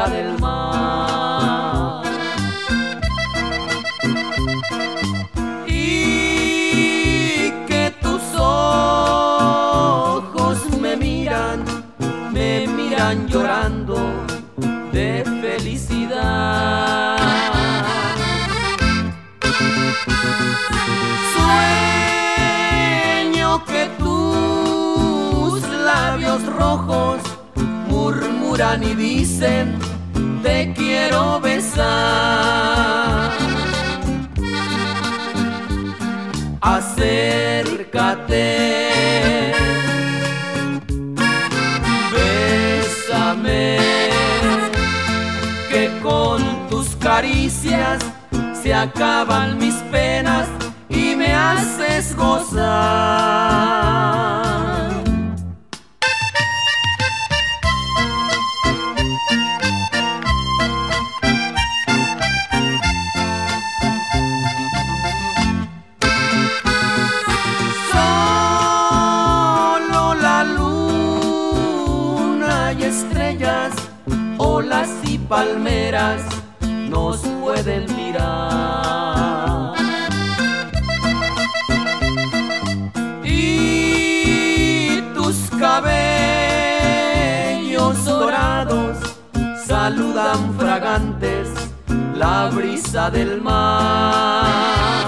cerca del mar. Y que tus ojos me miran llorando de felicidad. Sueño que tus labios rojos murmuran y dicen te quiero besar. Acércate, bésame, que con tus caricias se acaban mis penas y me haces gozar. Solo la luna y estrellas, olas y palmeras nos pueden mirar. Y tus cabellos dorados saludan fragantes la brisa del mar.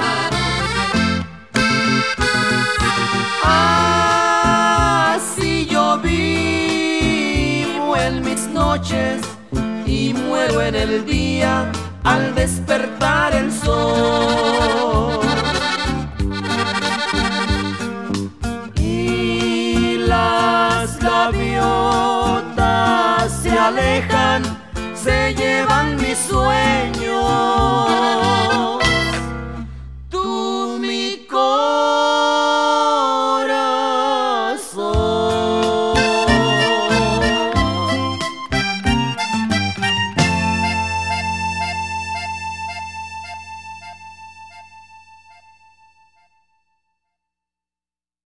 Así yo vivo en mis noches y muero en el día al despertar el sol. Y las gaviotas se alejan, se llevan mis sueños.